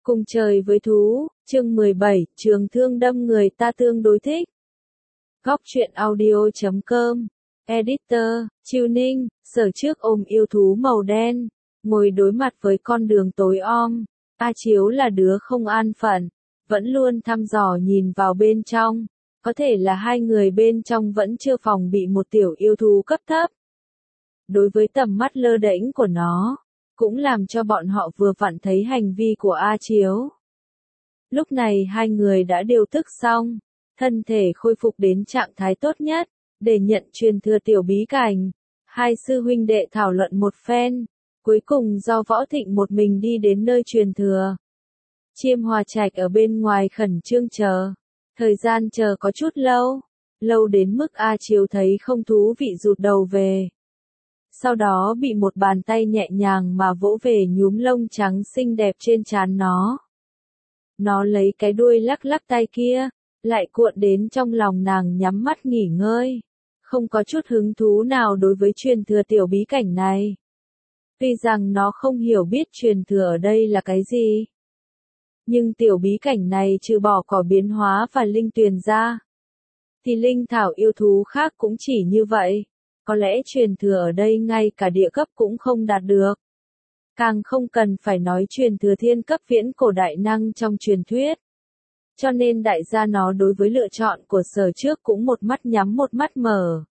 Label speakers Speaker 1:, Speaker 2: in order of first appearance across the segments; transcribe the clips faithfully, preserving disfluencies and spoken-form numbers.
Speaker 1: Cùng trời với thú, chương mười bảy, trường thương đâm người ta tương đối thích. Góc truyện audio chấm com, Editor, Chiêu Ninh, Sở Trước ôm yêu thú màu đen, ngồi đối mặt với con đường tối om. A Chiếu là đứa không an phận, vẫn luôn thăm dò nhìn vào bên trong. Có thể là hai người bên trong vẫn chưa phòng bị một tiểu yêu thú cấp thấp. Đối với tầm mắt lơ đễnh của nó, cũng làm cho bọn họ vừa vặn thấy hành vi của A Chiếu. Lúc này hai người đã điều tức xong, thân thể khôi phục đến trạng thái tốt nhất, để nhận truyền thừa tiểu bí cảnh. Hai sư huynh đệ thảo luận một phen, cuối cùng do Võ Thịnh một mình đi đến nơi truyền thừa. Chiêm Hòa Trạch ở bên ngoài khẩn trương chờ, thời gian chờ có chút lâu, lâu đến mức A Chiếu thấy không thú vị rụt đầu về. Sau đó bị một bàn tay nhẹ nhàng mà vỗ về nhúm lông trắng xinh đẹp trên trán nó. Nó lấy cái đuôi lắc lắc tay kia, lại cuộn đến trong lòng nàng nhắm mắt nghỉ ngơi, không có chút hứng thú nào đối với truyền thừa tiểu bí cảnh này. Tuy rằng nó không hiểu biết truyền thừa ở đây là cái gì, nhưng tiểu bí cảnh này trừ bỏ cỏ biến hóa và linh tuyền ra, thì linh thảo yêu thú khác cũng chỉ như vậy. Có lẽ truyền thừa ở đây ngay cả địa cấp cũng không đạt được. Càng không cần phải nói truyền thừa thiên cấp viễn cổ đại năng trong truyền thuyết. Cho nên đại gia nó đối với lựa chọn của Sở Trước cũng một mắt nhắm một mắt mở.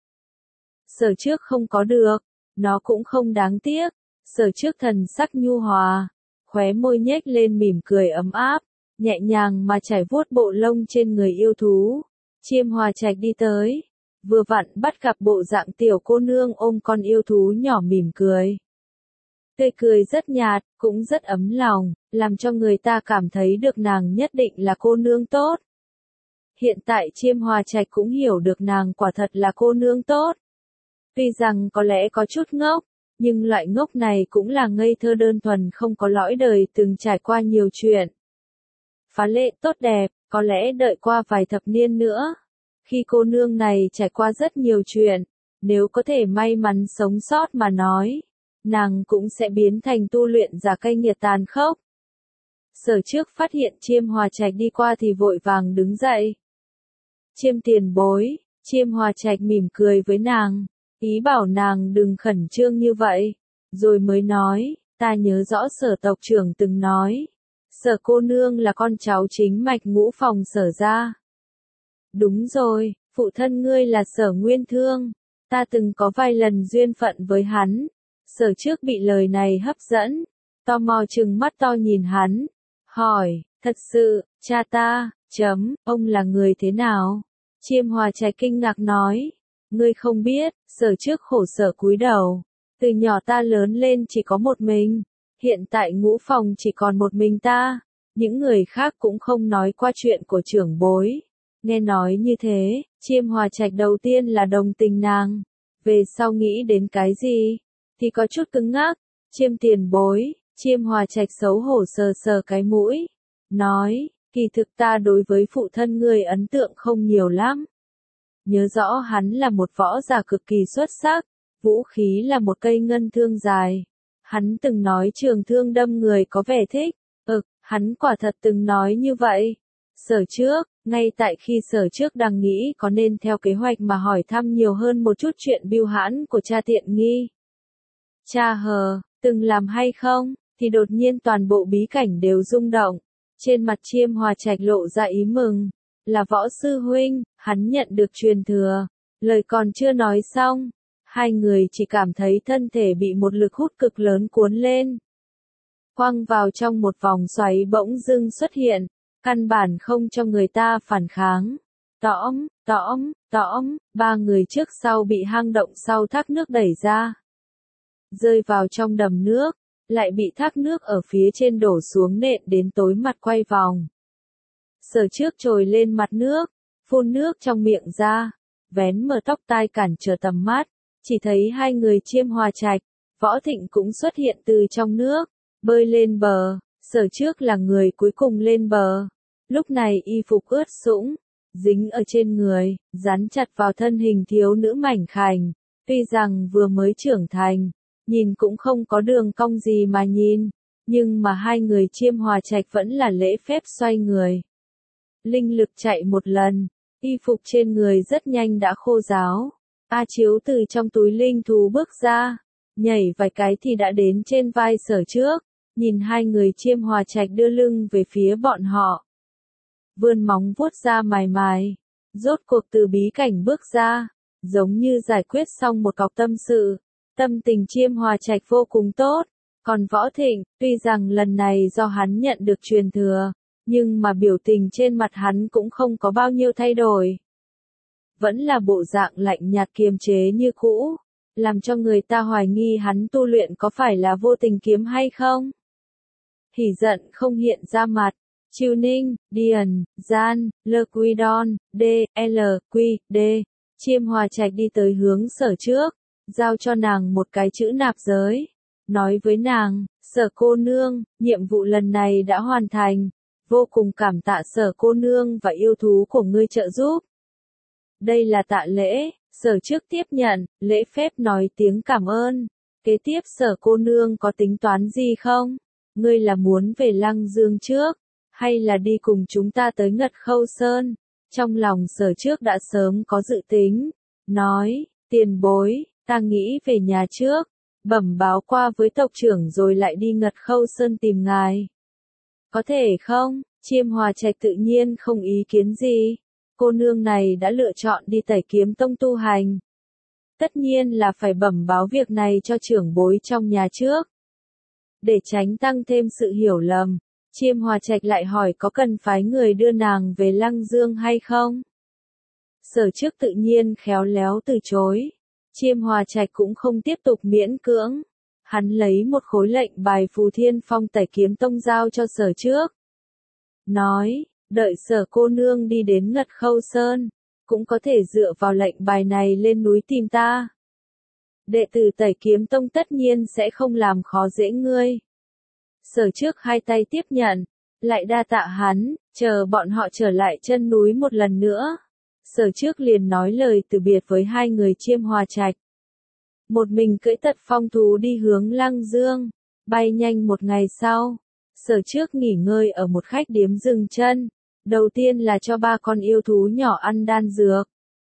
Speaker 1: Sở Trước không có được, nó cũng không đáng tiếc. Sở Trước thần sắc nhu hòa, khóe môi nhếch lên mỉm cười ấm áp, nhẹ nhàng mà trải vuốt bộ lông trên người yêu thú. Chiêm Hòa Trạch đi tới, vừa vặn bắt gặp bộ dạng tiểu cô nương ôm con yêu thú nhỏ mỉm cười. Tươi cười rất nhạt, cũng rất ấm lòng, làm cho người ta cảm thấy được nàng nhất định là cô nương tốt. Hiện tại Chiêm Hòa Trạch cũng hiểu được nàng quả thật là cô nương tốt. Tuy rằng có lẽ có chút ngốc, nhưng loại ngốc này cũng là ngây thơ đơn thuần không có lõi đời từng trải qua nhiều chuyện. Phá lệ tốt đẹp, có lẽ đợi qua vài thập niên nữa. Khi cô nương này trải qua rất nhiều chuyện, nếu có thể may mắn sống sót mà nói, nàng cũng sẽ biến thành tu luyện giả cay nghiệt tàn khốc. Sở Trước phát hiện Chiêm Hòa Trạch đi qua thì vội vàng đứng dậy. Chiêm tiền bối, Chiêm Hòa Trạch mỉm cười với nàng, ý bảo nàng đừng khẩn trương như vậy, rồi mới nói, ta nhớ rõ Sở tộc trưởng từng nói, Sở cô nương là con cháu chính mạch ngũ phòng Sở gia. Đúng rồi, phụ thân ngươi là Sở Nguyên Thương, ta từng có vài lần duyên phận với hắn. Sở Trước bị lời này hấp dẫn, tò mò trừng mắt to nhìn hắn, hỏi, thật sự, cha ta, chấm, ông là người thế nào? Chiêm Hòa Trạch kinh ngạc nói, ngươi không biết. Sở Trước khổ sở cúi đầu, từ nhỏ ta lớn lên chỉ có một mình, hiện tại ngũ phòng chỉ còn một mình ta, những người khác cũng không nói qua chuyện của trưởng bối. Nghe nói như thế, Chiêm Hòa Trạch đầu tiên là đồng tình nàng, về sau nghĩ đến cái gì, thì có chút cứng ngắc. Chiêm tiền bối, Chiêm Hòa Trạch xấu hổ sờ sờ cái mũi, nói, kỳ thực ta đối với phụ thân ngươi ấn tượng không nhiều lắm. Nhớ rõ hắn là một võ giả cực kỳ xuất sắc, vũ khí là một cây ngân thương dài. Hắn từng nói trường thương đâm người có vẻ thích, ực, hắn quả thật từng nói như vậy. Sở Trước, ngay tại khi Sở Trước đang nghĩ có nên theo kế hoạch mà hỏi thăm nhiều hơn một chút chuyện bưu hãn của cha tiện nghi. Cha hờ, từng làm hay không, thì đột nhiên toàn bộ bí cảnh đều rung động. Trên mặt Chiêm Hòa Trạch lộ ra ý mừng, là Võ sư huynh, hắn nhận được truyền thừa. Lời còn chưa nói xong, hai người chỉ cảm thấy thân thể bị một lực hút cực lớn cuốn lên. Quăng vào trong một vòng xoáy bỗng dưng xuất hiện. Căn bản không cho người ta phản kháng. Tõm, tõm, tõm, ba người trước sau bị hang động sau thác nước đẩy ra. Rơi vào trong đầm nước, lại bị thác nước ở phía trên đổ xuống nện đến tối mặt quay vòng. Sở Trước trồi lên mặt nước, phun nước trong miệng ra, vén mở tóc tai cản trở tầm mắt, chỉ thấy hai người Chiêm Hòa Trạch, Võ Thịnh cũng xuất hiện từ trong nước, bơi lên bờ. Sở Trước là người cuối cùng lên bờ. Lúc này y phục ướt sũng, dính ở trên người, dán chặt vào thân hình thiếu nữ mảnh khảnh. Tuy rằng vừa mới trưởng thành, nhìn cũng không có đường cong gì mà nhìn, nhưng mà hai người Chiêm Hòa Trạch vẫn là lễ phép xoay người. Linh lực chạy một lần, y phục trên người rất nhanh đã khô ráo. A Chiếu từ trong túi linh thú bước ra, nhảy vài cái thì đã đến trên vai Sở Trước, nhìn hai người Chiêm Hòa Trạch đưa lưng về phía bọn họ. Vươn móng vuốt ra mài mài, rốt cuộc từ bí cảnh bước ra, giống như giải quyết xong một cọc tâm sự. Tâm tình Chiêm Hòa Trạch vô cùng tốt, còn Võ Thịnh, tuy rằng lần này do hắn nhận được truyền thừa, nhưng mà biểu tình trên mặt hắn cũng không có bao nhiêu thay đổi. Vẫn là bộ dạng lạnh nhạt kiềm chế như cũ, làm cho người ta hoài nghi hắn tu luyện có phải là vô tình kiếm hay không. Hỉ giận không hiện ra mặt, Chiêu Ninh, Điền, Gian, Lơ Quy Đon, D, L, Quy, D, Chiêm Hòa Trạch đi tới hướng Sở Trước, giao cho nàng một cái chữ nạp giới, nói với nàng, Sở cô nương, nhiệm vụ lần này đã hoàn thành, vô cùng cảm tạ Sở cô nương và yêu thú của ngươi trợ giúp. Đây là tạ lễ, Sở Trước tiếp nhận, lễ phép nói tiếng cảm ơn. Kế tiếp Sở cô nương có tính toán gì không? Ngươi là muốn về Lăng Dương trước, hay là đi cùng chúng ta tới Ngật Khâu Sơn? Trong lòng Sở Trước đã sớm có dự tính, nói, tiền bối, ta nghĩ về nhà trước, bẩm báo qua với tộc trưởng rồi lại đi Ngật Khâu Sơn tìm ngài. Có thể không? Chiêm Hòa Trạch tự nhiên không ý kiến gì. Cô nương này đã lựa chọn đi Tẩy Kiếm Tông tu hành. Tất nhiên là phải bẩm báo việc này cho trưởng bối trong nhà trước. Để tránh tăng thêm sự hiểu lầm, Chiêm Hòa Trạch lại hỏi có cần phái người đưa nàng về Lăng Dương hay không? Sở Trước tự nhiên khéo léo từ chối. Chiêm Hòa Trạch cũng không tiếp tục miễn cưỡng. Hắn lấy một khối lệnh bài Phù Thiên Phong Tẩy Kiếm Tông giao cho Sở Trước. Nói, đợi Sở cô nương đi đến Ngật Khâu Sơn, cũng có thể dựa vào lệnh bài này lên núi tìm ta. Đệ tử Tẩy Kiếm Tông tất nhiên sẽ không làm khó dễ ngươi. Sở Trước hai tay tiếp nhận, lại đa tạ hắn, chờ bọn họ trở lại chân núi một lần nữa. Sở Trước liền nói lời từ biệt với hai người Chiêm Hòa Trạch. Một mình cưỡi Tật Phong thú đi hướng Lăng Dương, bay nhanh một ngày sau. Sở Trước nghỉ ngơi ở một khách điếm dừng chân, đầu tiên là cho ba con yêu thú nhỏ ăn đan dược.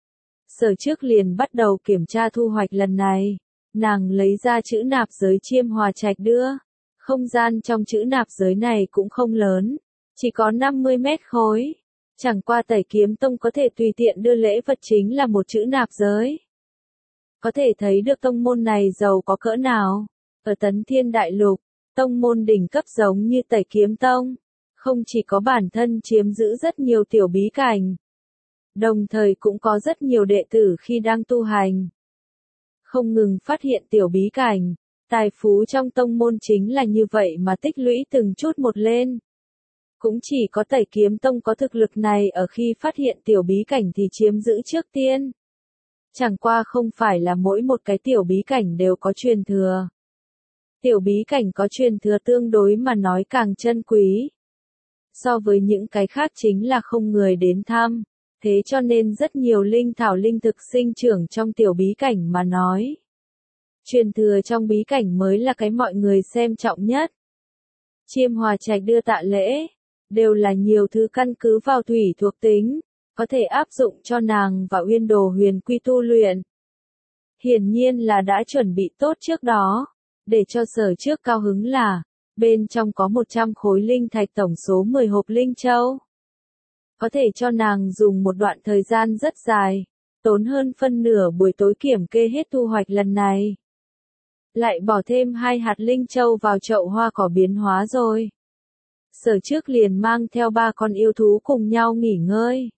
Speaker 1: Sở Trước liền bắt đầu kiểm tra thu hoạch lần này, nàng lấy ra chữ nạp giới Chiêm Hòa Trạch đưa, không gian trong chữ nạp giới này cũng không lớn, chỉ có năm mươi mét khối, chẳng qua Tẩy Kiếm Tông có thể tùy tiện đưa lễ vật chính là một chữ nạp giới. Có thể thấy được tông môn này giàu có cỡ nào, ở Tấn Thiên Đại Lục. Tông môn đỉnh cấp giống như Tẩy Kiếm Tông, không chỉ có bản thân chiếm giữ rất nhiều tiểu bí cảnh, đồng thời cũng có rất nhiều đệ tử khi đang tu hành. Không ngừng phát hiện tiểu bí cảnh, tài phú trong tông môn chính là như vậy mà tích lũy từng chút một lên. Cũng chỉ có Tẩy Kiếm Tông có thực lực này ở khi phát hiện tiểu bí cảnh thì chiếm giữ trước tiên. Chẳng qua không phải là mỗi một cái tiểu bí cảnh đều có truyền thừa. Tiểu bí cảnh có truyền thừa tương đối mà nói càng chân quý. So với những cái khác chính là không người đến thăm, thế cho nên rất nhiều linh thảo linh thực sinh trưởng trong tiểu bí cảnh mà nói. Truyền thừa trong bí cảnh mới là cái mọi người xem trọng nhất. Chiêm Hòa Trạch đưa tạ lễ, đều là nhiều thứ căn cứ vào thủy thuộc tính, có thể áp dụng cho nàng và Uyên Đồ Huyền Quy tu luyện. Hiển nhiên là đã chuẩn bị tốt trước đó. Để cho Sở Trước cao hứng là, bên trong có một trăm khối linh thạch tổng số mười hộp linh châu. Có thể cho nàng dùng một đoạn thời gian rất dài, tốn hơn phân nửa buổi tối kiểm kê hết thu hoạch lần này. Lại bỏ thêm hai hạt linh châu vào chậu hoa cỏ biến hóa rồi. Sở Trước liền mang theo ba con yêu thú cùng nhau nghỉ ngơi.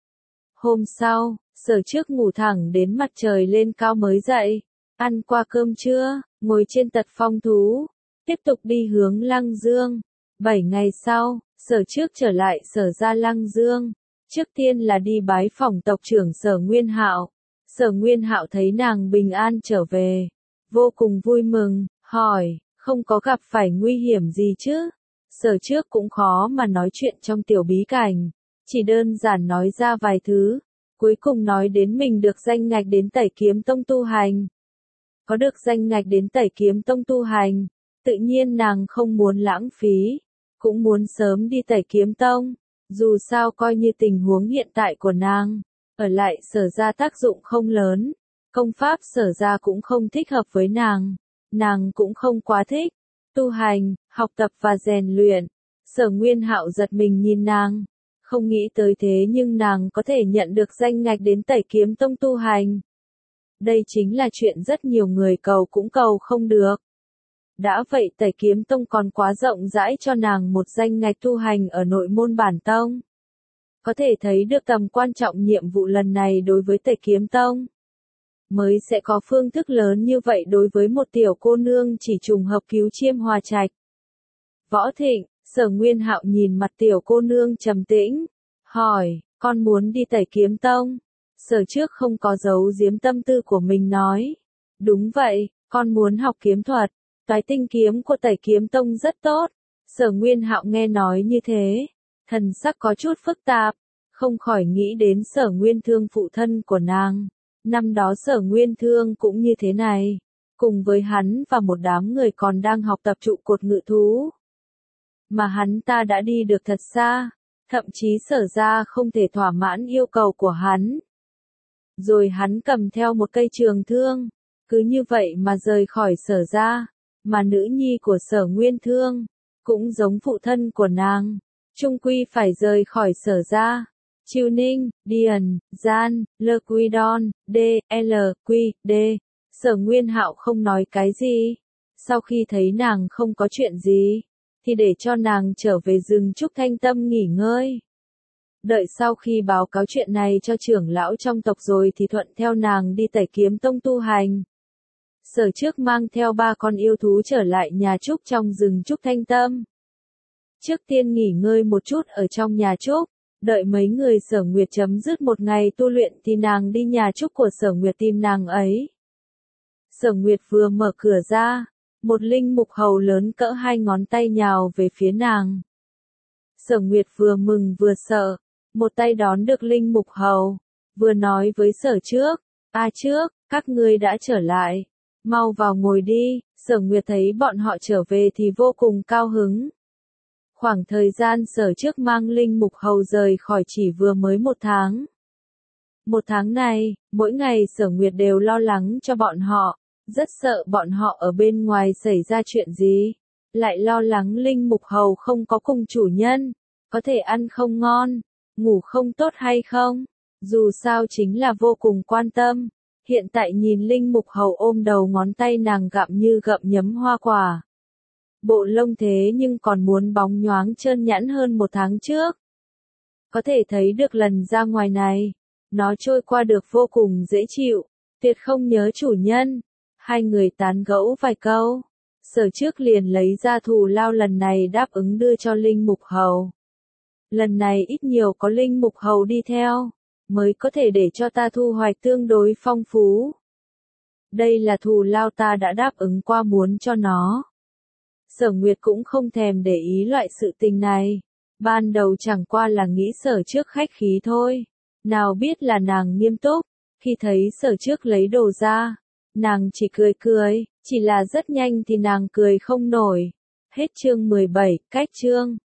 Speaker 1: Hôm sau, Sở Trước ngủ thẳng đến mặt trời lên cao mới dậy, ăn qua cơm trưa, ngồi trên Tật Phong thú, tiếp tục đi hướng Lăng Dương. Bảy ngày sau, Sở Trước trở lại Sở ra Lăng Dương. Trước tiên là đi bái phỏng tộc trưởng Sở Nguyên Hạo. Sở Nguyên Hạo thấy nàng bình an trở về, vô cùng vui mừng, hỏi, không có gặp phải nguy hiểm gì chứ? Sở Trước cũng khó mà nói chuyện trong tiểu bí cảnh, chỉ đơn giản nói ra vài thứ, cuối cùng nói đến mình được danh ngạch đến Tẩy Kiếm Tông tu hành. Có được danh ngạch đến Tẩy Kiếm Tông tu hành, Tự nhiên nàng không muốn lãng phí, cũng muốn sớm đi Tẩy Kiếm Tông, dù sao coi như tình huống hiện tại của nàng, ở lại Sở gia tác dụng không lớn, công pháp Sở gia cũng không thích hợp với nàng, nàng cũng không quá thích, tu hành, học tập và rèn luyện. Sở Nguyên Hạo giật mình nhìn nàng, không nghĩ tới thế nhưng nàng có thể nhận được danh ngạch đến Tẩy Kiếm Tông tu hành. Đây chính là chuyện rất nhiều người cầu cũng cầu không được. Đã vậy Tẩy Kiếm Tông còn quá rộng rãi cho nàng một danh ngạch tu hành ở nội môn bản tông. Có thể thấy được tầm quan trọng nhiệm vụ lần này đối với Tẩy Kiếm Tông. Mới sẽ có phương thức lớn như vậy đối với một tiểu cô nương chỉ trùng hợp cứu Chiêm Hòa Trạch. Võ Thịnh, Sở Nguyên Hạo nhìn mặt tiểu cô nương trầm tĩnh, hỏi, con muốn đi Tẩy Kiếm Tông? Sở trước không có giấu giếm tâm tư của mình nói. Đúng vậy, con muốn học kiếm thuật, toái tinh kiếm của Tẩy Kiếm Tông rất tốt. Sở Nguyên Hạo nghe nói như thế, thần sắc có chút phức tạp, không khỏi nghĩ đến Sở Nguyên Thương phụ thân của nàng. Năm đó Sở Nguyên Thương cũng như thế này, cùng với hắn và một đám người còn đang học tập trụ cột ngự thú. Mà hắn ta đã đi được thật xa, thậm chí Sở gia không thể thỏa mãn yêu cầu của hắn. Rồi hắn cầm theo một cây trường thương, cứ như vậy mà rời khỏi Sở gia, mà nữ nhi của Sở Nguyên Thương, cũng giống phụ thân của nàng, chung quy phải rời khỏi Sở gia. Chiêu Ninh, Điền, Gian, Lơ Quy Đon, D, L, Quy, D. Sở Nguyên Hạo không nói cái gì. Sau khi thấy nàng không có chuyện gì, thì để cho nàng trở về rừng trúc thanh tâm nghỉ ngơi. Đợi sau khi báo cáo chuyện này cho trưởng lão trong tộc rồi thì thuận theo nàng đi Tẩy Kiếm Tông tu hành. Sở trước mang theo ba con yêu thú trở lại nhà trúc trong rừng trúc thanh tâm. Trước tiên nghỉ ngơi một chút ở trong nhà trúc. Đợi mấy người Sở Nguyệt chấm dứt một ngày tu luyện thì nàng đi nhà trúc của Sở Nguyệt tìm nàng ấy. Sở Nguyệt vừa mở cửa ra, một linh mục hầu lớn cỡ hai ngón tay nhào về phía nàng. Sở Nguyệt vừa mừng vừa sợ, một tay đón được linh mục hầu, vừa nói với Sở trước, a trước, các ngươi đã trở lại, mau vào ngồi đi. Sở Nguyệt thấy bọn họ trở về thì vô cùng cao hứng. Khoảng thời gian Sở trước mang linh mục hầu rời khỏi chỉ vừa mới một tháng. Một tháng này, mỗi ngày Sở Nguyệt đều lo lắng cho bọn họ, rất sợ bọn họ ở bên ngoài xảy ra chuyện gì, lại lo lắng linh mục hầu không có cùng chủ nhân, có thể ăn không ngon, ngủ không tốt hay không, dù sao chính là vô cùng quan tâm. Hiện tại nhìn linh mục hầu ôm đầu ngón tay nàng gặm như gặm nhấm hoa quả. Bộ lông thế nhưng còn muốn bóng nhoáng trơn nhẵn hơn một tháng trước. Có thể thấy được lần ra ngoài này, nó trôi qua được vô cùng dễ chịu, tuyệt không nhớ chủ nhân. Hai người tán gẫu vài câu, Sở trước liền lấy ra thù lao lần này đáp ứng đưa cho linh mục hầu. Lần này ít nhiều có linh mục hầu đi theo, mới có thể để cho ta thu hoạch tương đối phong phú. Đây là thù lao ta đã đáp ứng qua muốn cho nó. Sở Nguyệt cũng không thèm để ý loại sự tình này, ban đầu chẳng qua là nghĩ Sở trước khách khí thôi, nào biết là nàng nghiêm túc, khi thấy Sở trước lấy đồ ra, nàng chỉ cười cười, chỉ là rất nhanh thì nàng cười không nổi. Hết chương mười bảy, cách chương.